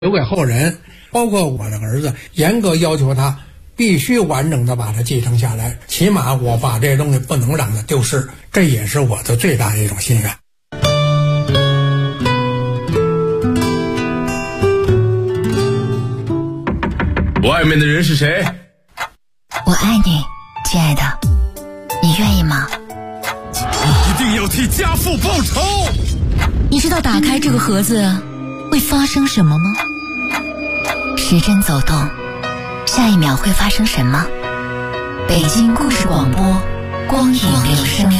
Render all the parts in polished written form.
留给后人，包括我的儿子，严格要求他必须完整的把它继承下来，起码我把这东西不能让它丢失，这也是我的最大的一种心愿。 外面的人是谁？ 我爱你，亲爱的，你愿意吗？ 你一定要替家父报仇！ 你知道打开这个盒子会发生什么吗？时针走动，下一秒会发生什么？北京故事广播，光影留声。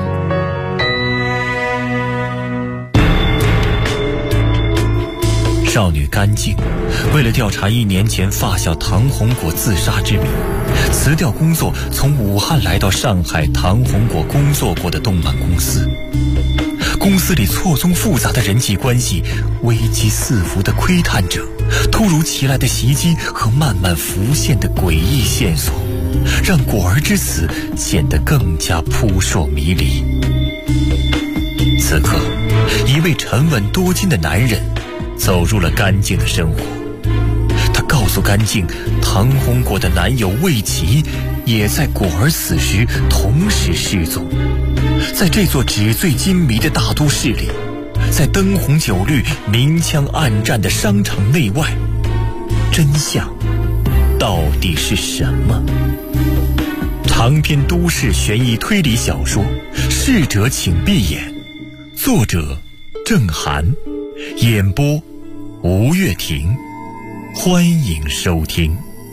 少女甘静为了调查1年前发小唐红果自杀之谜，辞掉工作，从武汉来到上海唐红果工作过的动漫公司。公司里错综复杂的人际关系，危机四伏的窥探者，突如其来的袭击和慢慢浮现的诡异线索，让果儿之死显得更加扑朔迷离。此刻，一位沉稳多金的男人走入了甘静的生活。他告诉甘静，唐红果的男友魏琪也在果儿死时同时失踪。在这座纸醉金迷的大都市里，在灯红酒绿、明枪暗战的商场内外，真相到底是什么？长篇都市悬疑推理小说《逝者请闭眼》，作者郑涵，演播吴月婷，欢迎收听。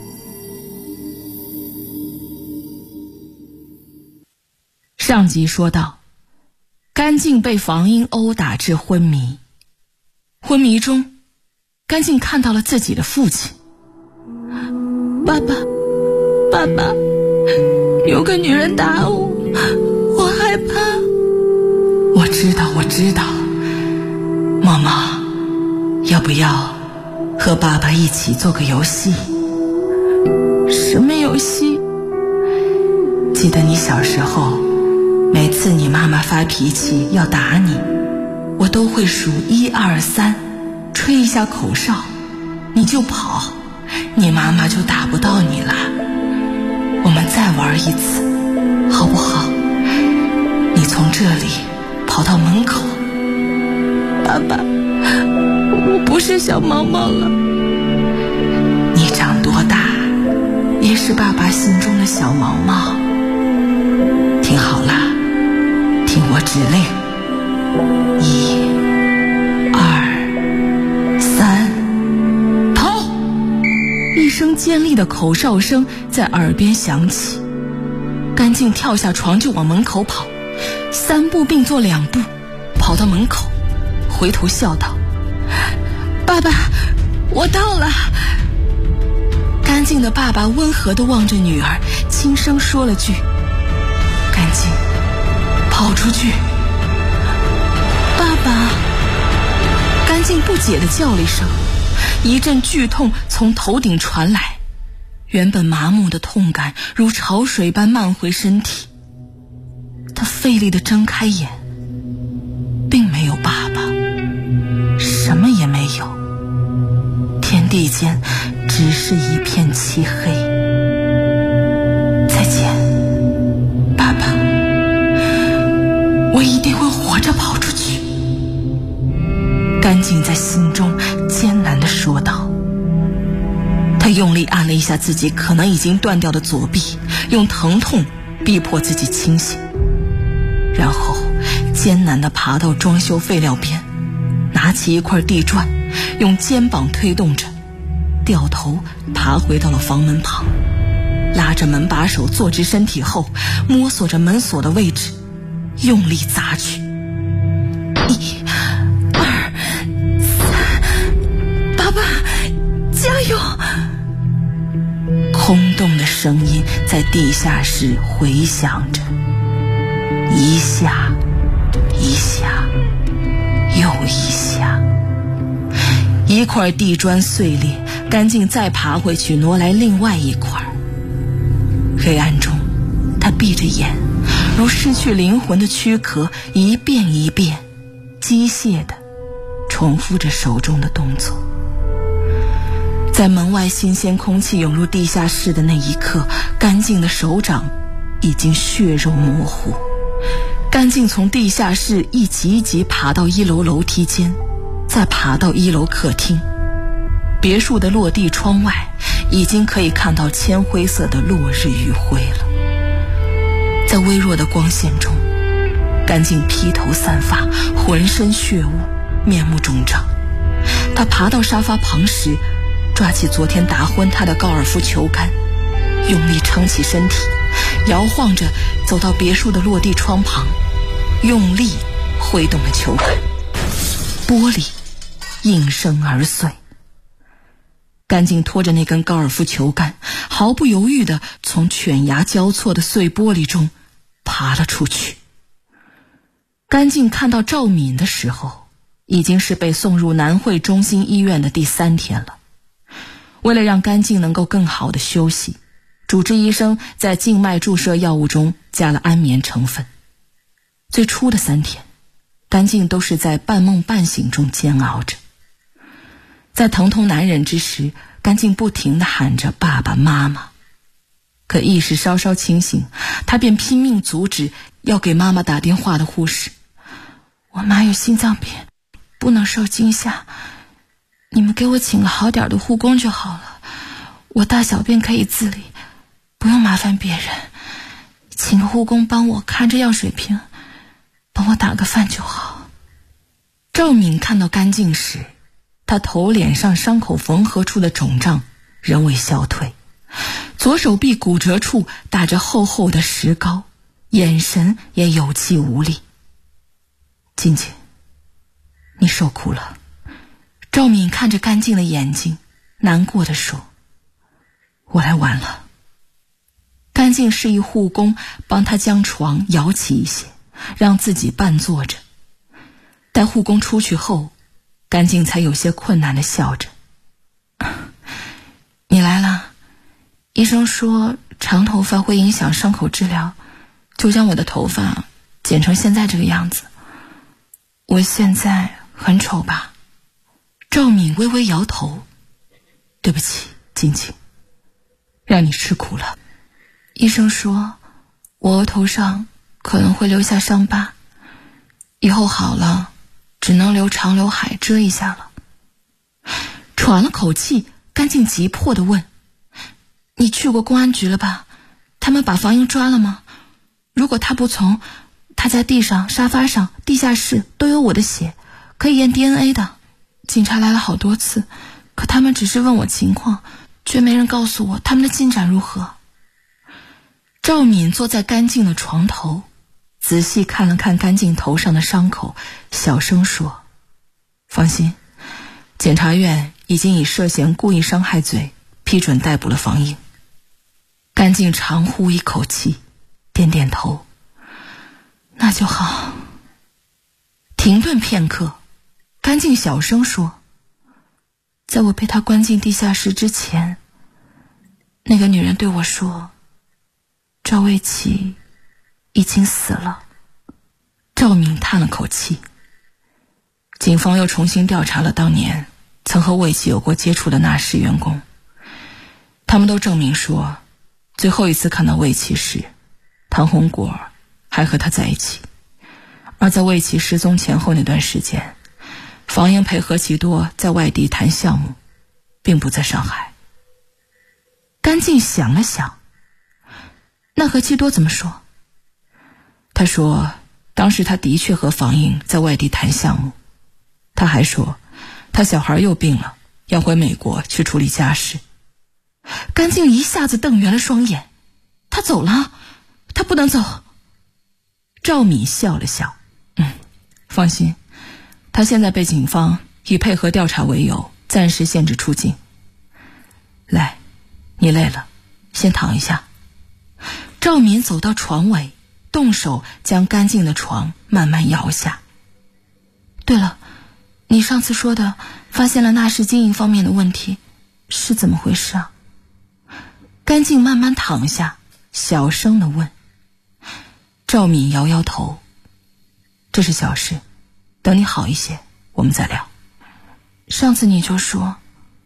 上集说到，甘静被房英殴打至昏迷。昏迷中，甘静看到了自己的父亲。爸爸，有个女人打我，我害怕。我知道。妈妈，要不要和爸爸一起做个游戏？什么游戏？记得你小时候，每次你妈妈发脾气要打你，我都会数1、2、3，吹一下口哨，你就跑，你妈妈就打不到你了。我们再玩一次，好不好？你从这里跑到门口。爸爸，我不是小毛毛了。你长多大，也是爸爸心中的小毛毛。听好了，听我指令，1、2、3，跑！一声尖利的口哨声在耳边响起，甘静跳下床就往门口跑，3步并作2步，跑到门口，回头笑道：“爸爸，我到了。”甘静的爸爸温和地望着女儿，轻声说了句：“甘静，跑出去。”爸爸！甘静不解地叫了一声，一阵剧痛从头顶传来，原本麻木的痛感如潮水般漫回身体。她费力地睁开眼，并没有爸爸，什么也没有，天地间只是一片漆黑。再见，爸爸，我一定会活着跑出去。甘静在心中艰难地说道。她用力按了一下自己可能已经断掉的左臂，用疼痛逼迫自己清醒，然后艰难地爬到装修废料边，拿起一块地砖，用肩膀推动着，掉头爬回到了房门旁，拉着门把手坐直身体后，摸索着门锁的位置，用力砸去。1、2、3，爸爸，加油！空洞的声音在地下室回响着，一下一下又一下。一块地砖碎裂，甘静再爬回去，挪来另外一块。黑暗中，他闭着眼，如失去灵魂的躯壳，一遍一遍机械地重复着手中的动作。 在门外新鲜空气涌入地下室的那一刻，干净的手掌已经血肉模糊。干净从地下室一级一级爬到1楼楼梯间，再爬到1楼客厅。别墅的落地窗外已经可以看到铅灰色的落日余晖了。在微弱的光线中，干净披头散发，浑身血污，面目肿胀。他爬到沙发旁时，抓起昨天打昏他的高尔夫球杆，用力撑起身体，摇晃着走到别墅的落地窗旁，用力挥动了球杆，玻璃应声而碎。干净拖着那根高尔夫球杆，毫不犹豫地从犬牙交错的碎玻璃中爬了出去。干净看到赵敏的时候，已经是被送入南汇中心医院的第3天了。为了让干净能够更好的休息，主治医生在静脉注射药物中加了安眠成分。最初的3天，干净都是在半梦半醒中煎熬着。在疼痛难忍之时，干净不停地喊着爸爸妈妈。可意识稍稍清醒，他便拼命阻止要给妈妈打电话的护士。我妈有心脏病，不能受惊吓，你们给我请个好点的护工就好了，我大小便可以自理，不用麻烦别人，请个护工帮我看着药水瓶，帮我打个饭就好。赵敏看到干净时，他头脸上伤口缝合处的肿胀仍未消退，左手臂骨折处打着厚厚的石膏，眼神也有气无力。静静，你受苦了。赵敏看着干净的眼睛，难过地说，我来晚了。干净示意护工帮他将床摇起一些，让自己半坐着。待护工出去后，干净才有些困难地笑着。你来了，医生说长头发会影响伤口治疗，就将我的头发剪成现在这个样子。我现在很丑吧？赵敏微微摇头，对不起，静静，让你吃苦了。医生说我额头上可能会留下伤疤，以后好了只能留长刘海遮一下了。喘了口气，干净急迫地问，你去过公安局了吧？他们把房英抓了吗？如果他不从，他在地上、沙发上、地下室都有我的血，可以验 DNA 的。警察来了好多次，可他们只是问我情况，却没人告诉我他们的进展如何。赵敏坐在干净的床头，仔细看了看干净头上的伤口，小声说，放心，检察院已经以涉嫌故意伤害罪批准逮捕了房英。干净长呼一口气，点点头，那就好。停顿片刻，干净小声说，在我被他关进地下室之前，那个女人对我说，赵卫奇已经死了。赵敏叹了口气。警方又重新调查了当年曾和卫奇有过接触的纳什员工，他们都证明说，最后一次看到卫奇时，唐红果还和他在一起。而在卫奇失踪前后那段时间，房英陪何其多在外地谈项目，并不在上海。干净想了想，那何其多怎么说？他说当时他的确和房英在外地谈项目，他还说他小孩又病了，要回美国去处理家事。干净一下子瞪圆了双眼，他走了？他不能走。赵敏笑了笑，放心，他现在被警方以配合调查为由暂时限制出境。来，你累了，先躺一下。赵敏走到床尾，动手将干净的床慢慢摇下。对了，你上次说的发现了纳什经营方面的问题，是怎么回事啊？干净慢慢躺下，小声地问。赵敏摇摇头，这是小事，等你好一些我们再聊。上次你就说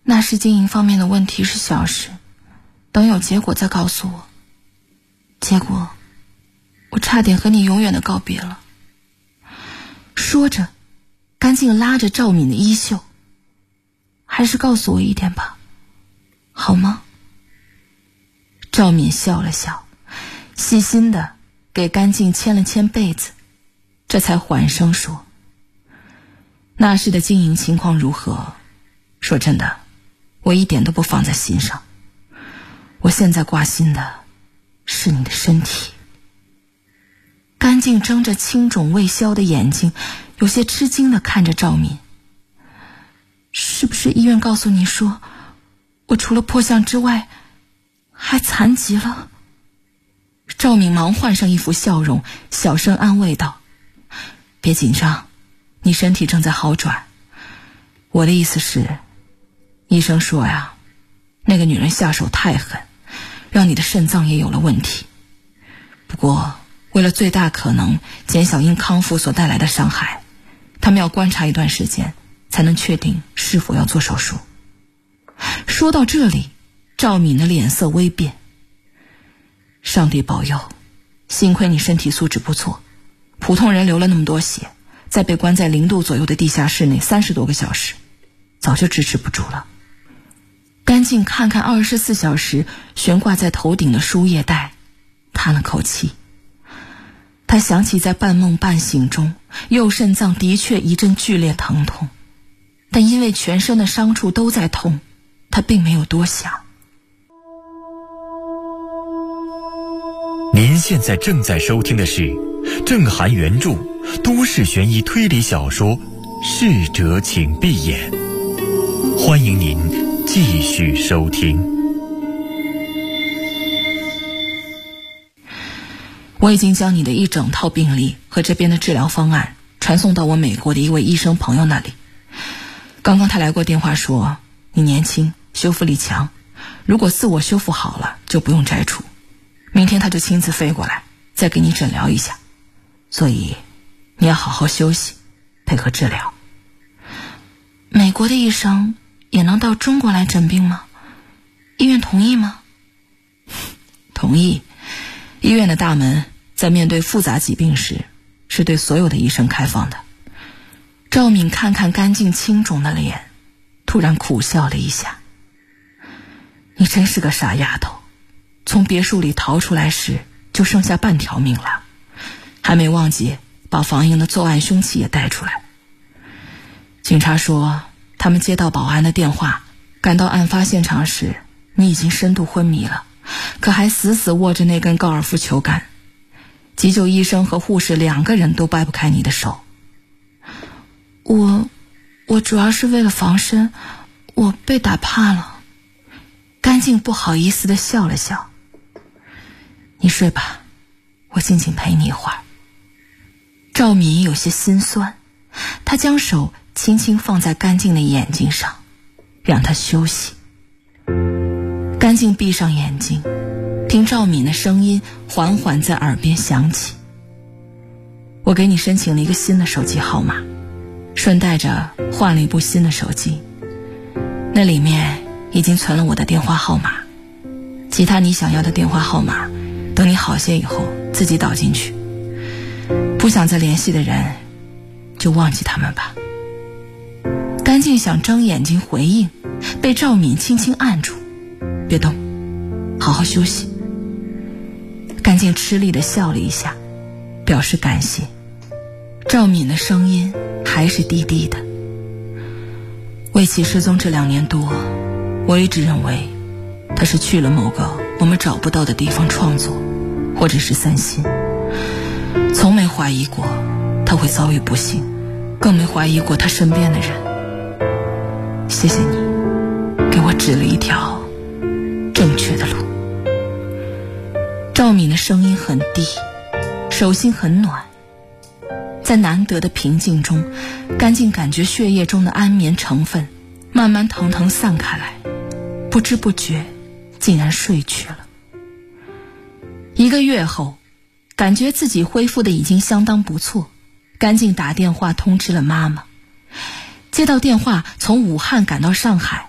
那时经营方面的问题是小事，等有结果再告诉我。结果我差点和你永远的告别了。说着，甘静拉着赵敏的衣袖，还是告诉我一点吧，好吗？赵敏笑了笑，细心的给甘静牵了牵被子，这才缓声说，那时的经营情况如何？说真的，我一点都不放在心上，我现在挂心的是你的身体。甘静睁着青肿未消的眼睛，有些吃惊地看着赵敏。是不是医院告诉你说，我除了破相之外还残疾了？赵敏忙换上一副笑容，小声安慰道，别紧张，你身体正在好转。我的意思是，医生说呀，那个女人下手太狠，让你的肾脏也有了问题。不过为了最大可能减小因康复所带来的伤害，他们要观察一段时间，才能确定是否要做手术。说到这里，赵敏的脸色微变。上帝保佑，幸亏你身体素质不错，普通人流了那么多血，再被关在0度左右的地下室内30多个小时，早就支持不住了。甘静看看24小时悬挂在头顶的输液带，叹了口气。他想起在半梦半醒中，右肾脏的确一阵剧烈疼痛，但因为全身的伤处都在痛，他并没有多想。 您现在正在收听的是郑涵原著都市悬疑推理小说《逝者请闭眼》，欢迎您继续收听。 我已经将你的一整套病历和这边的治疗方案传送到我美国的一位医生朋友那里。刚刚他来过电话说，你年轻，修复力强，如果自我修复好了就不用摘除，明天他就亲自飞过来再给你诊疗一下，所以你要好好休息，配合治疗。美国的医生也能到中国来诊病吗？医院同意吗？同意。医院的大门在面对复杂疾病时是对所有的医生开放的。赵敏看看干净青肿的脸，突然苦笑了一下。你真是个傻丫头，从别墅里逃出来时就剩下半条命了，还没忘记把房营的作案凶器也带出来。警察说他们接到保安的电话，赶到案发现场时你已经深度昏迷了，可还死死握着那根高尔夫球杆，急救医生和护士2个人都掰不开你的手。我主要是为了防身，我被打怕了。干净不好意思地笑了笑。你睡吧，我静静陪你一会儿。赵敏有些心酸，她将手轻轻放在干净的眼睛上，让她休息。干净闭上眼睛，听赵敏的声音缓缓在耳边响起。我给你申请了一个新的手机号码，顺带着换了一部新的手机，那里面已经存了我的电话号码，其他你想要的电话号码等你好些以后自己导进去，不想再联系的人就忘记他们吧。干净想睁眼睛回应，被赵敏轻轻按住，别动，好好休息。干净吃力地笑了一下，表示感谢。赵敏的声音还是低低的。魏琪失踪这2年多，我一直认为他是去了某个我们找不到的地方创作，或者是散心，从没怀疑过他会遭遇不幸，更没怀疑过他身边的人。谢谢你给我指了一条正确的路。赵敏的声音很低，手心很暖，在难得的平静中，干净感觉血液中的安眠成分慢慢腾腾散开来，不知不觉竟然睡去了。1个月后，感觉自己恢复的已经相当不错，干净打电话通知了妈妈。接到电话从武汉赶到上海，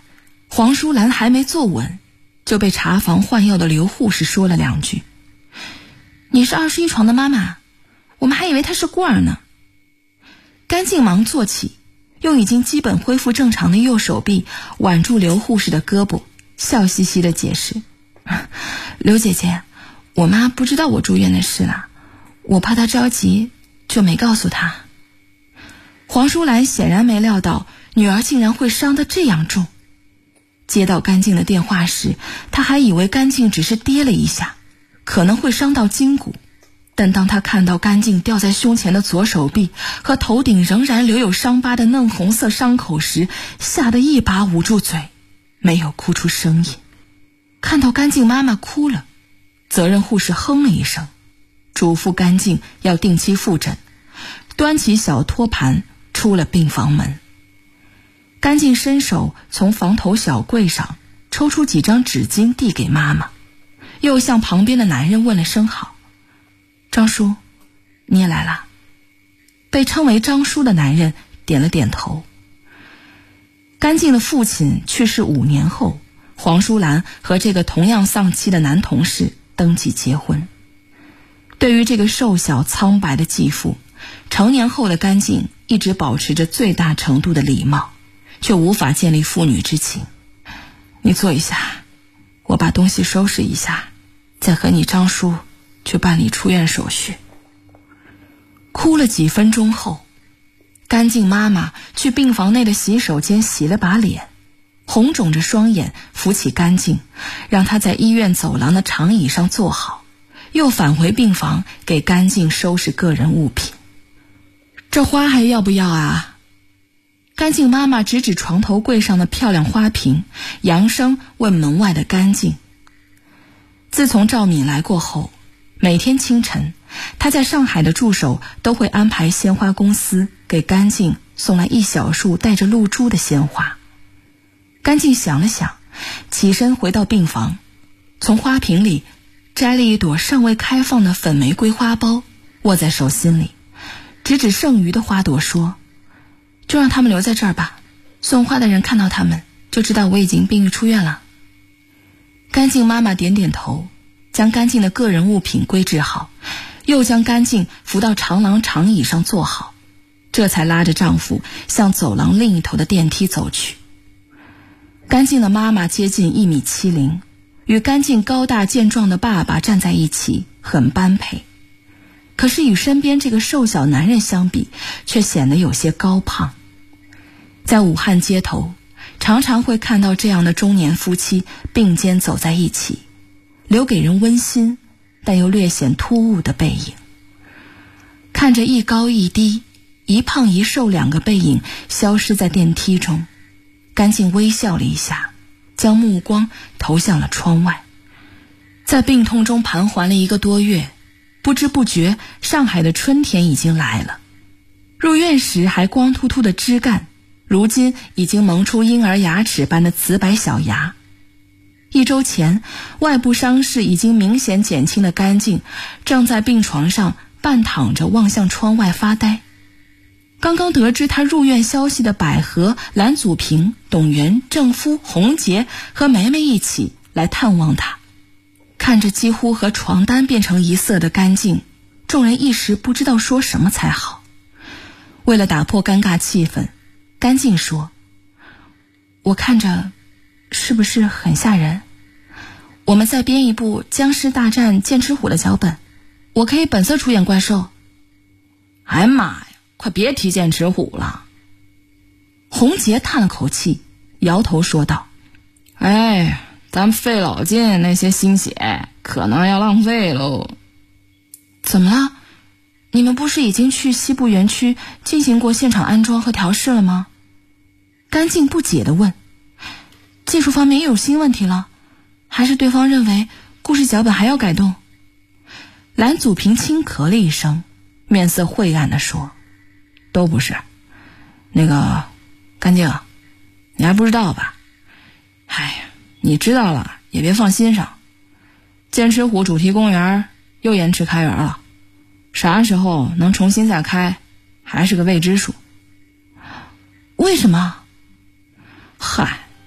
黄淑兰还没坐稳，就被查房换药的刘护士说了2句：“你是21床的妈妈，我们还以为她是孤儿呢。”甘静忙坐起，用已经基本恢复正常的右手臂挽住刘护士的胳膊，笑嘻嘻地解释：“刘姐姐，我妈不知道我住院的事了，我怕她着急，就没告诉她。”黄淑兰显然没料到女儿竟然会伤得这样重。接到甘静的电话时，她还以为甘静只是跌了一下，可能会伤到筋骨，但当她看到甘静吊在胸前的左手臂和头顶仍然留有伤疤的嫩红色伤口时，吓得一把捂住嘴，没有哭出声音。看到甘静妈妈哭了，责任护士哼了一声，嘱咐甘静要定期复诊，端起小托盘出了病房门。甘静伸手从房头小柜上抽出几张纸巾递给妈妈，又向旁边的男人问了声好。张叔，你也来了。被称为张叔的男人点了点头。甘静的父亲去世5年后，黄淑兰和这个同样丧妻的男同事登记结婚。对于这个瘦小苍白的继父，成年后的甘静一直保持着最大程度的礼貌，却无法建立父女之情。你坐一下，我把东西收拾一下，再和你张叔去办理出院手续。哭了几分钟后，甘静妈妈去病房内的洗手间洗了把脸，红肿着双眼扶起甘静，让她在医院走廊的长椅上坐好，又返回病房给甘静收拾个人物品。这花还要不要啊？甘静妈妈指指床头柜上的漂亮花瓶，扬声问门外的甘静。自从赵敏来过后，每天清晨，她在上海的助手都会安排鲜花公司给甘静送来一小束带着露珠的鲜花。甘静想了想，起身回到病房，从花瓶里摘了一朵尚未开放的粉玫瑰花苞，握在手心里，指指剩余的花朵说：“就让他们留在这儿吧，送花的人看到他们就知道我已经病愈出院了。”甘静妈妈点点头，将甘静的个人物品归置好，又将甘静扶到长廊长椅上坐好，这才拉着丈夫向走廊另一头的电梯走去。甘静的妈妈接近1.70米，与甘静高大健壮的爸爸站在一起很般配，可是与身边这个瘦小男人相比，却显得有些高胖。在武汉街头，常常会看到这样的中年夫妻并肩走在一起，留给人温馨但又略显突兀的背影。看着一高一低、一胖一瘦2个背影消失在电梯中，甘静微笑了一下，将目光投向了窗外。在病痛中盘桓了1个多月，不知不觉上海的春天已经来了。入院时还光秃秃的枝干，如今已经萌出婴儿牙齿般的瓷白小牙。1周前，外部伤势已经明显减轻的甘静，正在病床上半躺着望向窗外发呆。刚刚得知他入院消息的百合、蓝祖平、董源、郑夫、洪杰和梅梅一起来探望他。看着几乎和床单变成一色的甘静，众人一时不知道说什么才好。为了打破尴尬气氛，甘静说：“我看着是不是很吓人？我们再编一部僵尸大战剑齿虎的脚本，我可以本色出演怪兽。”哎妈呀，快别提剑齿虎了。洪杰叹了口气，摇头说道：“哎，咱们费老劲那些心血可能要浪费喽。”怎么了？你们不是已经去西部园区进行过现场安装和调试了吗？甘静不解地问。技术方面又有新问题了，还是对方认为故事脚本还要改动？蓝祖平轻咳了一声，面色晦暗地说：“都不是。那个甘静，你还不知道吧？哎呀，你知道了也别放心上。剑齿虎主题公园又延迟开园了，啥时候能重新再开还是个未知数。”为什么？嗨，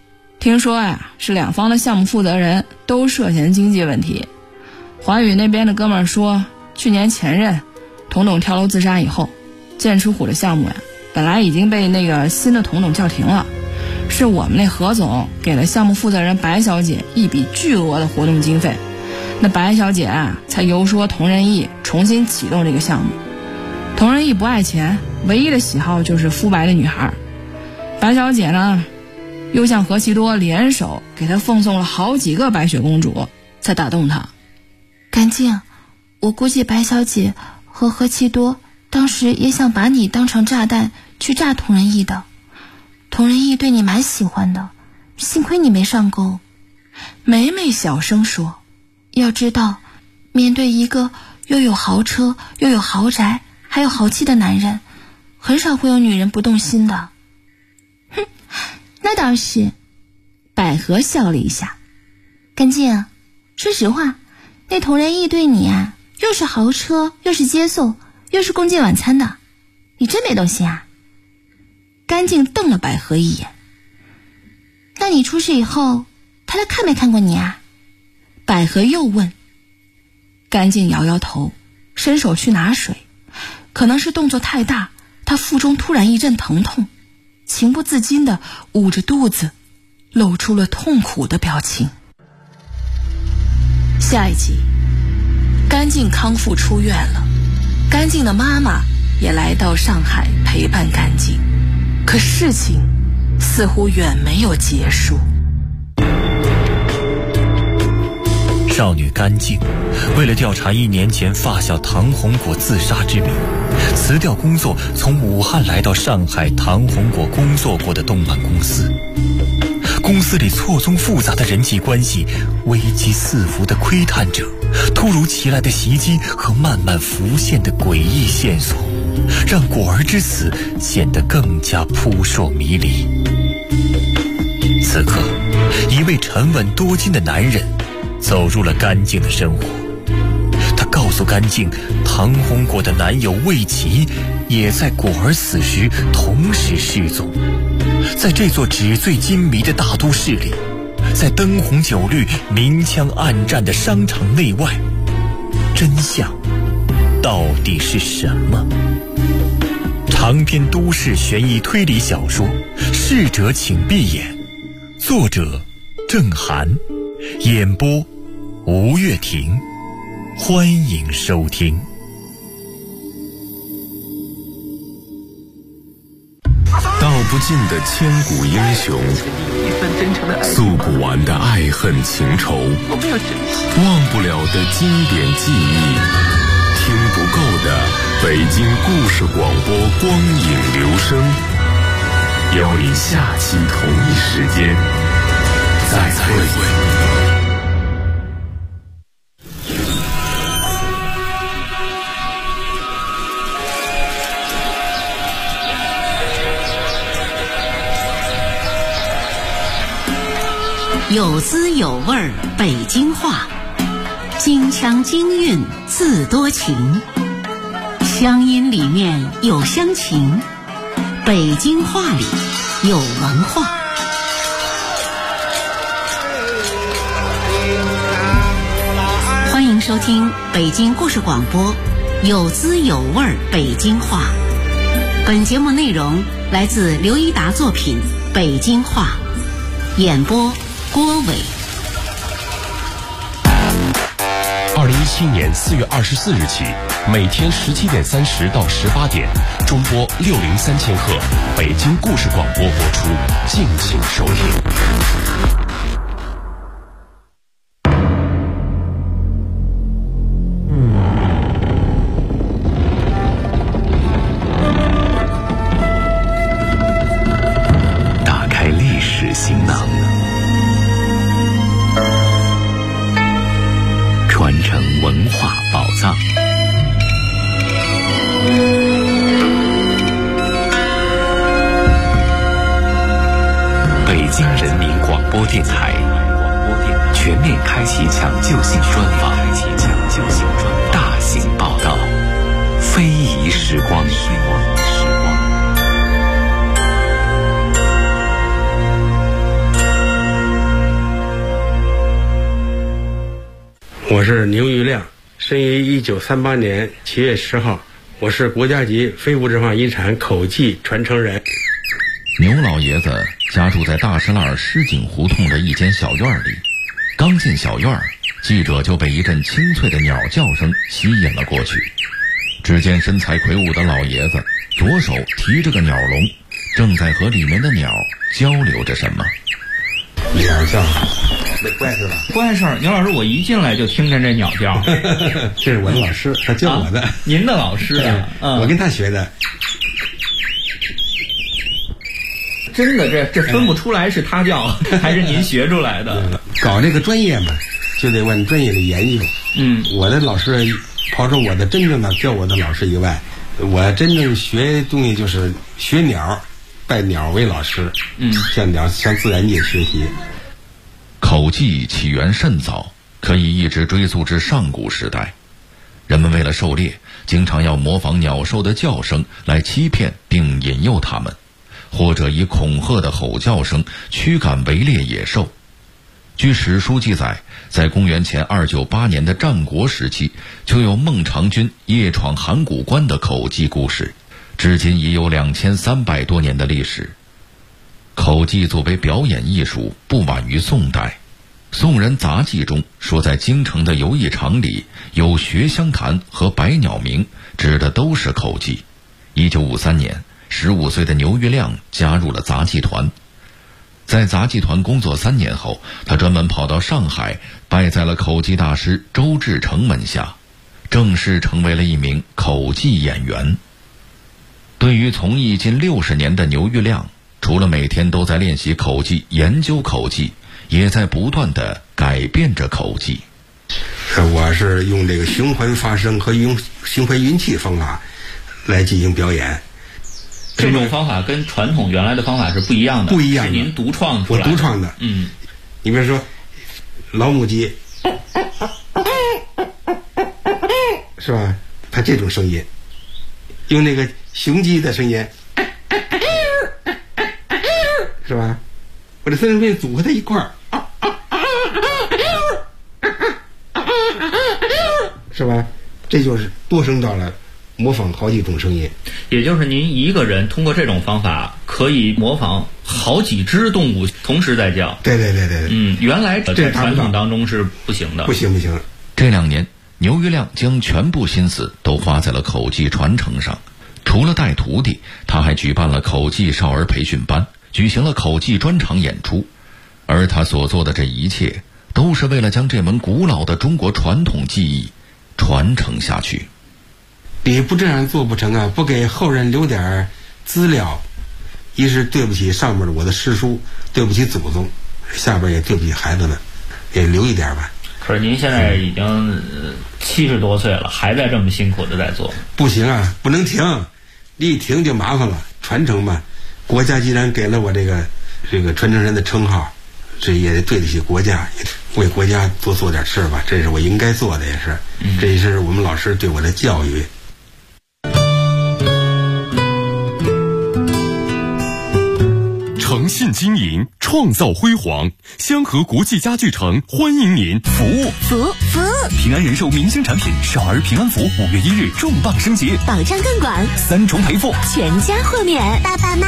听说呀，是两方的项目负责人都涉嫌经济问题。华宇那边的哥们儿说，去年前任童董跳楼自杀以后，剑齿虎的项目呀，本来已经被那个新的童董叫停了，是我们那何总给了项目负责人白小姐一笔巨额的活动经费，那白小姐啊，才游说童仁义重新启动这个项目。童仁义不爱钱，唯一的喜好就是肤白的女孩。白小姐呢，又向何其多联手给他奉送了好几个白雪公主，才打动他。 干净，我估计白小姐和何其多当时也想把你当成炸弹去炸童仁义的。童仁义对你蛮喜欢的，幸亏你没上钩。 美美小声说， 要知道，面对一个又有豪车又有豪宅还有豪气的男人，很少会有女人不动心的。哼，那倒是。百合笑了一下。干净，说实话，那童仁义对你啊，又是豪车又是接送又是共进晚餐的，你真没动心啊？干净瞪了百合一眼。那你出事以后，他来看没看过你啊？ 百合又问。干净摇摇头，伸手去拿水，可能是动作太大，他腹中突然一阵疼痛，情不自禁地捂着肚子，露出了痛苦的表情。下一集，干净康复出院了，干净的妈妈也来到上海陪伴干净，可事情似乎远没有结束。 少女干净为了调查1年前发小唐红果自杀之谜，辞掉工作，从武汉来到上海唐红果工作过的动漫公司。公司里错综复杂的人际关系，危机四伏的窥探者，突如其来的袭击和慢慢浮现的诡异线索，让果儿之死显得更加扑朔迷离。此刻，一位沉稳多金的男人走入了干净的生活。他告诉干净，唐红果的男友魏琪也在果儿死时同时失踪。在这座纸醉金迷的大都市里，在灯红酒绿、明枪暗战的商场内外，真相到底是什么？长篇都市悬疑推理小说《逝者请闭眼》，作者郑涵，演播吴月婷，欢迎收听。 道不尽的千古英雄，诉不完的爱恨情仇，忘不了的经典记忆，听不够的北京故事广播光影留声，邀你下期同一时间再会。 有滋有味儿北京话，京腔京韵字多情，乡音里面有乡情，北京话里有文化。欢迎收听北京故事广播有滋有味儿北京话。本节目内容来自刘一达作品《北京话》，演播郭伟。 2017年4月24日起，每天17点30到18点，中波603千赫，北京故事广播播出，敬请收听。 打开历史行囊，传承文化宝藏。北京人民广播电台全面开启抢救性专访，大型报道，非遗时光。 我是牛玉亮，生于1938年7月10号，我是国家级非物质文化遗产口技传承人。 牛老爷子家住在大石栏石井胡同的一间小院里，刚进小院，记者就被一阵清脆的鸟叫声吸引了过去。只见身材魁梧的老爷子左手提着个鸟笼，正在和里面的鸟交流着什么。 鸟叫，那怪事吧？ 怪事儿，牛老师，我一进来就听着这鸟叫。 这是我的老师，他教我的。 您的老师啊？ 我跟他学的。 真的，这分不出来是他叫还是您学出来的。 搞这个专业嘛，就得往专业的研究。我的老师，抛出我的真正的教我的老师以外，我真正学东西就是学鸟，拜鸟为老师。向自然界学习。 口技起源甚早，可以一直追溯至上古时代。人们为了狩猎，经常要模仿鸟兽的叫声来欺骗并引诱它们，或者以恐吓的吼叫声驱赶围猎野兽。据史书记载，在公元前298年的战国时期，就有孟尝君夜闯函谷关的口技故事，至今已有2300多年的历史。口技作为表演艺术，不晚于宋代。宋人杂记中说，在京城的游艺场里有学香坛和百鸟鸣，指的都是口技。1953年，15岁的牛玉亮加入了杂技团。在杂技团工作3年后，他专门跑到上海，拜在了口技大师周志成门下，正式成为了一名口技演员。对于从艺近60年的牛玉亮，除了每天都在练习口技、研究口技，也在不断地改变着口技。 我是用这个循环发声和用循环运气方法来进行表演。 这种方法跟传统原来的方法是不一样的，是您独创出来的。 我独创的。你比如说老母鸡，是吧？它这种声音，用那个雄鸡的声音，是吧？我这3种声音组合在一块儿，是吧？这就是多声道了，模仿好几种声音。 也就是您一个人通过这种方法可以模仿好几只动物同时在叫。 对。 原来在传统当中是不行的。 不行。 这2年，牛玉亮将全部心思都花在了口技传承上。除了带徒弟，他还举办了口技少儿培训班，举行了口技专场演出。而他所做的这一切，都是为了将这门古老的中国传统技艺传承下去。 你不这样做不成啊！不给后人留点资料，一是对不起上面的我的师叔，对不起祖宗，下边也对不起孩子们，也留一点吧。 可是您现在已经70多岁了，还在这么辛苦的在做。 不行啊，不能停，你一停就麻烦了。传承嘛，国家既然给了我这个传承人的称号，这也得对得起国家，为国家多做点事吧，这是我应该做的，也是，这也是我们老师对我的教育。 诚信经营，创造辉煌。香河国际家具城欢迎您！服务。平安人寿明星产品少儿平安符5月1日重磅升级， 保障更广， 3重赔付， 全家豁免。爸爸妈妈